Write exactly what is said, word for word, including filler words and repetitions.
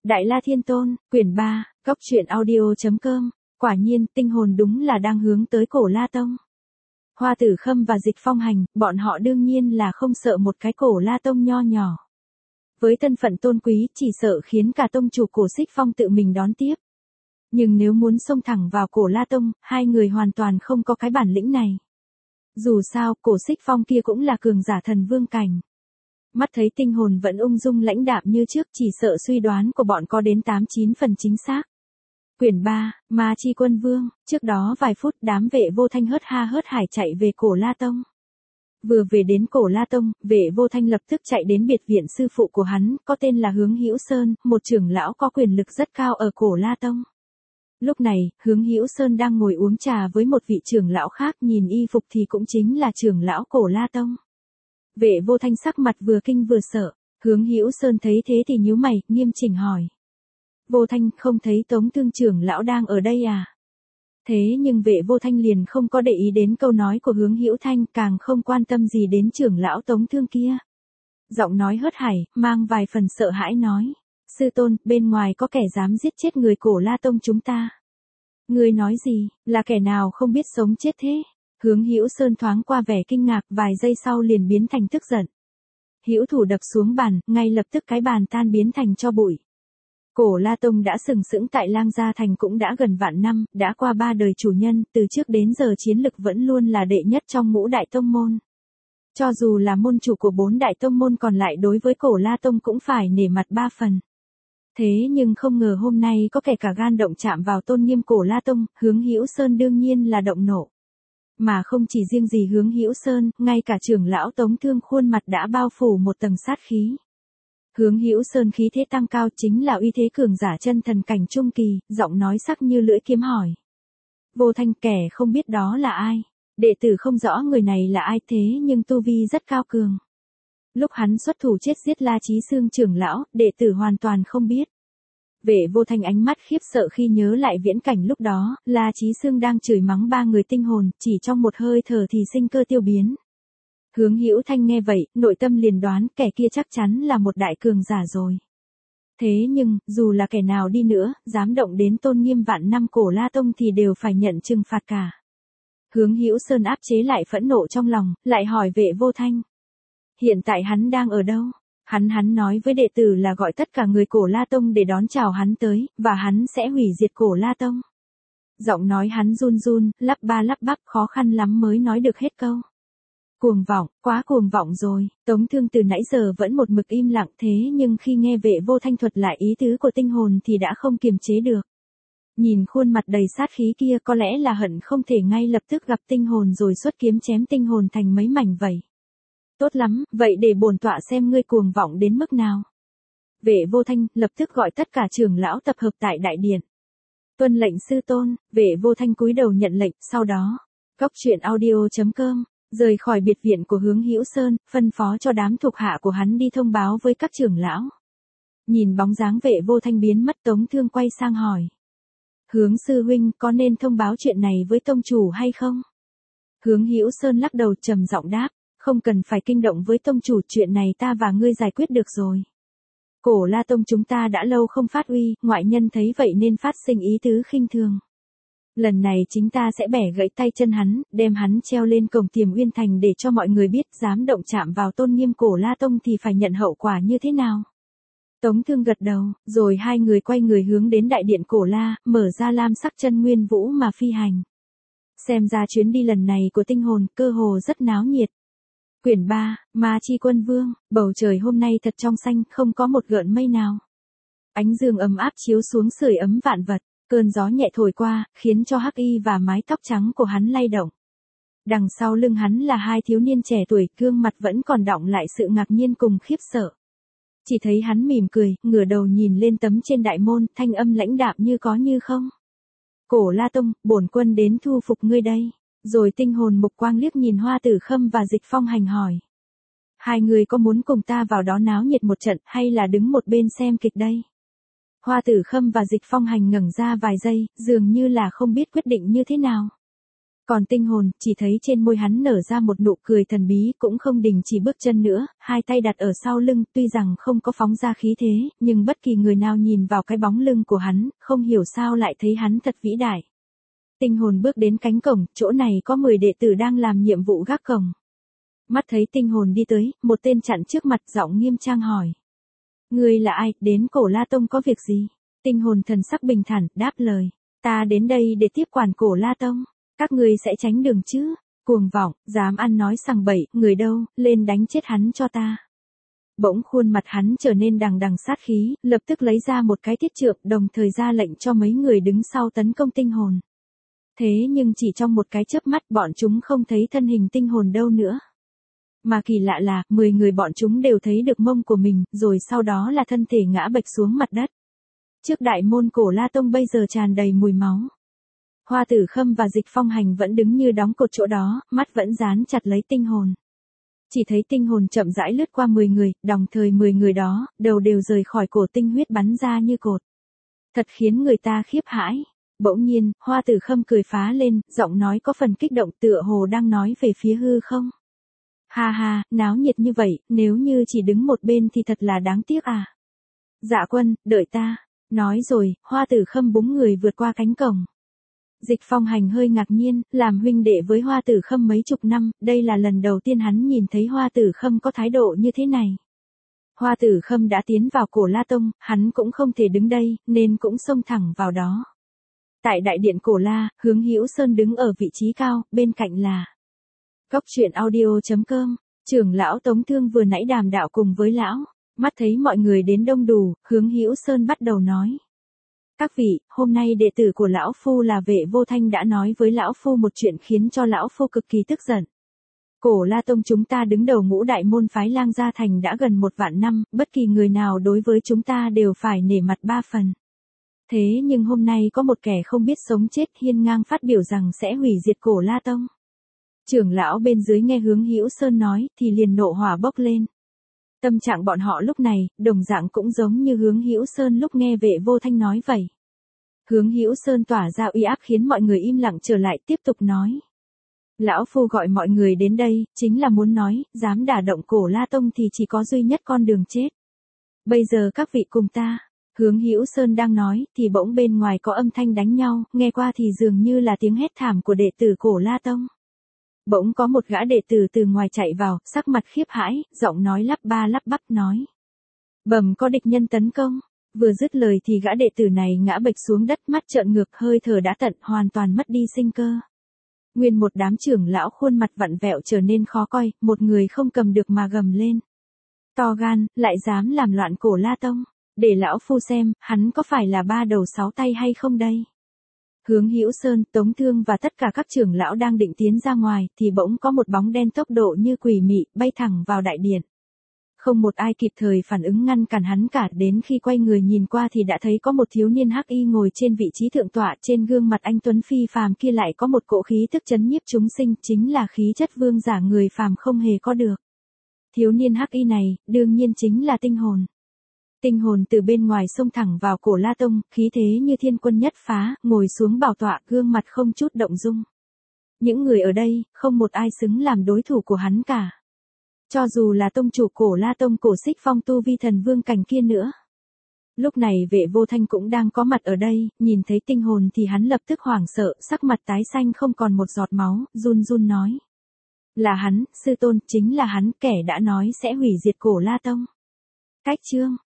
Đại La Thiên Tôn, quyển ba, góc truyện audio.com, quả nhiên, tinh hồn đúng là đang hướng tới Cổ La Tông. Hoa Tử Khâm và Dịch Phong Hành, bọn họ đương nhiên là không sợ một cái Cổ La Tông nho nhỏ. Với thân phận tôn quý, chỉ sợ khiến cả tông chủ Cổ Xích Phong tự mình đón tiếp. Nhưng nếu muốn xông thẳng vào Cổ La Tông, hai người hoàn toàn không có cái bản lĩnh này. Dù sao, Cổ Xích Phong kia cũng là cường giả thần vương cảnh. Mắt thấy tinh hồn vẫn ung dung lãnh đạm như trước, chỉ sợ suy đoán của bọn có đến tám chín phần chính xác. Quyển ba, Ma Chi Quân Vương, trước đó vài phút đám vệ vô thanh hớt ha hớt hải chạy về Cổ La Tông. Vừa về đến Cổ La Tông, vệ vô thanh lập tức chạy đến biệt viện sư phụ của hắn, có tên là Hướng Hữu Sơn, một trưởng lão có quyền lực rất cao ở Cổ La Tông. Lúc này, Hướng Hữu Sơn đang ngồi uống trà với một vị trưởng lão khác, nhìn y phục thì cũng chính là trưởng lão Cổ La Tông. Vệ vô thanh sắc mặt vừa kinh vừa sợ, Hướng Hữu Sơn thấy thế thì nhíu mày, nghiêm chỉnh hỏi. Vô thanh, không thấy Tống Thương trưởng lão đang ở đây à? Thế nhưng vệ vô thanh liền không có để ý đến câu nói của Hướng Hữu Thanh, càng không quan tâm gì đến trưởng lão Tống Thương kia. Giọng nói hớt hải, mang vài phần sợ hãi nói. Sư tôn, bên ngoài có kẻ dám giết chết người Cổ La Tông chúng ta. Ngươi nói gì, là kẻ nào không biết sống chết thế? Hướng Hữu Sơn thoáng qua vẻ kinh ngạc, vài giây sau liền biến thành tức giận. Hữu thủ đập xuống bàn, ngay lập tức cái bàn tan biến thành tro bụi. Cổ La Tông đã sừng sững tại Lang Gia Thành cũng đã gần vạn năm, đã qua ba đời chủ nhân, từ trước đến giờ chiến lực vẫn luôn là đệ nhất trong ngũ đại tông môn. Cho dù là môn chủ của bốn đại tông môn còn lại đối với Cổ La Tông cũng phải nể mặt ba phần. Thế nhưng không ngờ hôm nay có kẻ cả gan động chạm vào tôn nghiêm Cổ La Tông, Hướng Hữu Sơn đương nhiên là động nộ. Mà không chỉ riêng gì Hướng Hữu Sơn, ngay cả trưởng lão Tống Thương khuôn mặt đã bao phủ một tầng sát khí. Hướng Hữu Sơn khí thế tăng cao, chính là uy thế cường giả chân thần cảnh trung kỳ, giọng nói sắc như lưỡi kiếm hỏi. Vô thanh, kẻ không biết đó là ai? Đệ tử không rõ người này là ai, thế nhưng tu vi rất cao cường. Lúc hắn xuất thủ chết giết La Chí Xương trưởng lão, đệ tử hoàn toàn không biết. Vệ vô thanh ánh mắt khiếp sợ khi nhớ lại viễn cảnh lúc đó, La Chí Xương đang chửi mắng ba người tinh hồn, chỉ trong một hơi thở thì sinh cơ tiêu biến. Hướng Hữu Thanh nghe vậy, nội tâm liền đoán kẻ kia chắc chắn là một đại cường giả rồi. Thế nhưng, dù là kẻ nào đi nữa, dám động đến tôn nghiêm vạn năm Cổ La Tông thì đều phải nhận trừng phạt cả. Hướng Hữu Sơn áp chế lại phẫn nộ trong lòng, lại hỏi vệ vô thanh. Hiện tại hắn đang ở đâu? Hắn hắn nói với đệ tử là gọi tất cả người Cổ La Tông để đón chào hắn tới, và hắn sẽ hủy diệt Cổ La Tông. Giọng nói hắn run run, lắp ba lắp bắp, khó khăn lắm mới nói được hết câu. Cuồng vọng, quá cuồng vọng rồi. Tống Thương từ nãy giờ vẫn một mực im lặng, thế nhưng khi nghe vệ vô thanh thuật lại ý tứ của tinh hồn thì đã không kiềm chế được. Nhìn khuôn mặt đầy sát khí kia, có lẽ là hận không thể ngay lập tức gặp tinh hồn rồi xuất kiếm chém tinh hồn thành mấy mảnh vậy. Tốt lắm, vậy để bổn tọa xem ngươi cuồng vọng đến mức nào. Vệ vô thanh lập tức gọi tất cả trưởng lão tập hợp tại đại điện. Tuân lệnh sư tôn. Vệ vô thanh cúi đầu nhận lệnh, sau đó, góc truyện audio.com, rời khỏi biệt viện của Hướng Hữu Sơn, phân phó cho đám thuộc hạ của hắn đi thông báo với các trưởng lão. Nhìn bóng dáng vệ vô thanh biến mất, Tống Thương quay sang hỏi. Hướng sư huynh, có nên thông báo chuyện này với tông chủ hay không? Hướng Hữu Sơn lắc đầu trầm giọng đáp. Không cần phải kinh động với tông chủ, chuyện này ta và ngươi giải quyết được rồi. Cổ La Tông chúng ta đã lâu không phát uy, ngoại nhân thấy vậy nên phát sinh ý tứ khinh thường. Lần này chính ta sẽ bẻ gãy tay chân hắn, đem hắn treo lên cổng Tiềm Uyên Thành để cho mọi người biết dám động chạm vào tôn nghiêm Cổ La Tông thì phải nhận hậu quả như thế nào. Tống Thương gật đầu, rồi hai người quay người hướng đến đại điện Cổ La, mở ra lam sắc chân nguyên vũ mà phi hành. Xem ra chuyến đi lần này của tinh hồn cơ hồ rất náo nhiệt. Quyển ba, Ma Chi Quân Vương, bầu trời hôm nay thật trong xanh, không có một gợn mây nào. Ánh dương ấm áp chiếu xuống sưởi ấm vạn vật, cơn gió nhẹ thổi qua, khiến cho hắc y và mái tóc trắng của hắn lay động. Đằng sau lưng hắn là hai thiếu niên trẻ tuổi, gương mặt vẫn còn đọng lại sự ngạc nhiên cùng khiếp sợ. Chỉ thấy hắn mỉm cười, ngửa đầu nhìn lên tấm trên đại môn, thanh âm lãnh đạm như có như không. Cổ La Tông, bổn quân đến thu phục ngươi đây. Rồi tinh hồn mục quang liếc nhìn Hoa Tử Khâm và Dịch Phong Hành hỏi. Hai người có muốn cùng ta vào đó náo nhiệt một trận hay là đứng một bên xem kịch đây? Hoa Tử Khâm và Dịch Phong Hành ngẩng ra vài giây, dường như là không biết quyết định như thế nào. Còn tinh hồn, chỉ thấy trên môi hắn nở ra một nụ cười thần bí, cũng không đình chỉ bước chân nữa, hai tay đặt ở sau lưng, tuy rằng không có phóng ra khí thế, nhưng bất kỳ người nào nhìn vào cái bóng lưng của hắn, không hiểu sao lại thấy hắn thật vĩ đại. Tinh hồn bước đến cánh cổng, chỗ này có mười đệ tử đang làm nhiệm vụ gác cổng. Mắt thấy tinh hồn đi tới, một tên chặn trước mặt, giọng nghiêm trang hỏi. Ngươi là ai, đến Cổ La Tông có việc gì? Tinh hồn thần sắc bình thản, đáp lời. Ta đến đây để tiếp quản Cổ La Tông. Các ngươi sẽ tránh đường chứ? Cuồng vọng, dám ăn nói sằng bậy, người đâu, lên đánh chết hắn cho ta. Bỗng khuôn mặt hắn trở nên đằng đằng sát khí, lập tức lấy ra một cái thiết trượng, đồng thời ra lệnh cho mấy người đứng sau tấn công tinh hồn. Thế nhưng chỉ trong một cái chớp mắt bọn chúng không thấy thân hình tinh hồn đâu nữa. Mà kỳ lạ là, mười người bọn chúng đều thấy được mông của mình, rồi sau đó là thân thể ngã bệch xuống mặt đất. Trước đại môn Cổ La Tông bây giờ tràn đầy mùi máu. Hoa Tử Khâm và Dịch Phong Hành vẫn đứng như đóng cột chỗ đó, mắt vẫn dán chặt lấy tinh hồn. Chỉ thấy tinh hồn chậm rãi lướt qua mười người, đồng thời mười người đó, đầu đều rời khỏi cổ tinh huyết bắn ra như cột. Thật khiến người ta khiếp hãi. Bỗng nhiên, Hoa Tử Khâm cười phá lên, giọng nói có phần kích động tựa hồ đang nói về phía hư không. Ha ha, náo nhiệt như vậy, nếu như chỉ đứng một bên thì thật là đáng tiếc à. Dạ quân, đợi ta. Nói rồi, Hoa Tử Khâm búng người vượt qua cánh cổng. Dịch Phong Hành hơi ngạc nhiên, làm huynh đệ với Hoa Tử Khâm mấy chục năm, đây là lần đầu tiên hắn nhìn thấy Hoa Tử Khâm có thái độ như thế này. Hoa Tử Khâm đã tiến vào Cổ La Tông, hắn cũng không thể đứng đây, nên cũng xông thẳng vào đó. Tại đại điện Cổ La, Hướng Hữu Sơn đứng ở vị trí cao, bên cạnh là Cốc truyện audio chấm com. Trưởng lão Tống Thương vừa nãy đàm đạo cùng với lão, mắt thấy mọi người đến đông đủ, Hướng Hữu Sơn bắt đầu nói. Các vị, hôm nay đệ tử của lão phu là Vệ Vô Thanh đã nói với lão phu một chuyện khiến cho lão phu cực kỳ tức giận. Cổ La Tông chúng ta đứng đầu ngũ đại môn phái Lang Gia Thành đã gần một vạn năm, bất kỳ người nào đối với chúng ta đều phải nể mặt ba phần. Thế nhưng hôm nay có một kẻ không biết sống chết hiên ngang phát biểu rằng sẽ hủy diệt Cổ La Tông. Trưởng lão bên dưới nghe Hướng Hữu Sơn nói thì liền nộ hỏa bốc lên. Tâm trạng bọn họ lúc này, đồng dạng cũng giống như Hướng Hữu Sơn lúc nghe Vệ Vô Thanh nói vậy. Hướng Hữu Sơn tỏa ra uy áp khiến mọi người im lặng trở lại tiếp tục nói. Lão phu gọi mọi người đến đây, chính là muốn nói, dám đả động Cổ La Tông thì chỉ có duy nhất con đường chết. Bây giờ các vị cùng ta. Hướng Hữu Sơn đang nói, thì bỗng bên ngoài có âm thanh đánh nhau, nghe qua thì dường như là tiếng hét thảm của đệ tử Cổ La Tông. Bỗng có một gã đệ tử từ ngoài chạy vào, sắc mặt khiếp hãi, giọng nói lắp ba lắp bắp nói. Bẩm có địch nhân tấn công. Vừa dứt lời thì gã đệ tử này ngã bệch xuống đất, mắt trợn ngược, hơi thở đã tận, hoàn toàn mất đi sinh cơ. Nguyên một đám trưởng lão khuôn mặt vặn vẹo trở nên khó coi, một người không cầm được mà gầm lên. To gan, lại dám làm loạn Cổ La Tông. Để lão phu xem, hắn có phải là ba đầu sáu tay hay không đây? Hướng Hữu Sơn, Tống Thương và tất cả các trưởng lão đang định tiến ra ngoài, thì bỗng có một bóng đen tốc độ như quỷ mị, bay thẳng vào đại điện. Không một ai kịp thời phản ứng ngăn cản hắn cả, đến khi quay người nhìn qua thì đã thấy có một thiếu niên hắc y ngồi trên vị trí thượng tọa, trên gương mặt anh tuấn phi phàm kia lại có một cỗ khí tức chấn nhiếp chúng sinh, chính là khí chất vương giả người phàm không hề có được. Thiếu niên hắc y này, đương nhiên chính là tinh hồn. Tinh hồn từ bên ngoài xông thẳng vào Cổ La Tông, khí thế như thiên quân nhất phá, ngồi xuống bảo tọa, gương mặt không chút động dung. Những người ở đây, không một ai xứng làm đối thủ của hắn cả. Cho dù là tông chủ Cổ La Tông Cổ Xích Phong tu vi thần vương cảnh kia nữa. Lúc này Vệ Vô Thanh cũng đang có mặt ở đây, nhìn thấy tinh hồn thì hắn lập tức hoảng sợ, sắc mặt tái xanh không còn một giọt máu, run run nói. Là hắn, sư tôn, chính là hắn, kẻ đã nói sẽ hủy diệt Cổ La Tông. Cách chương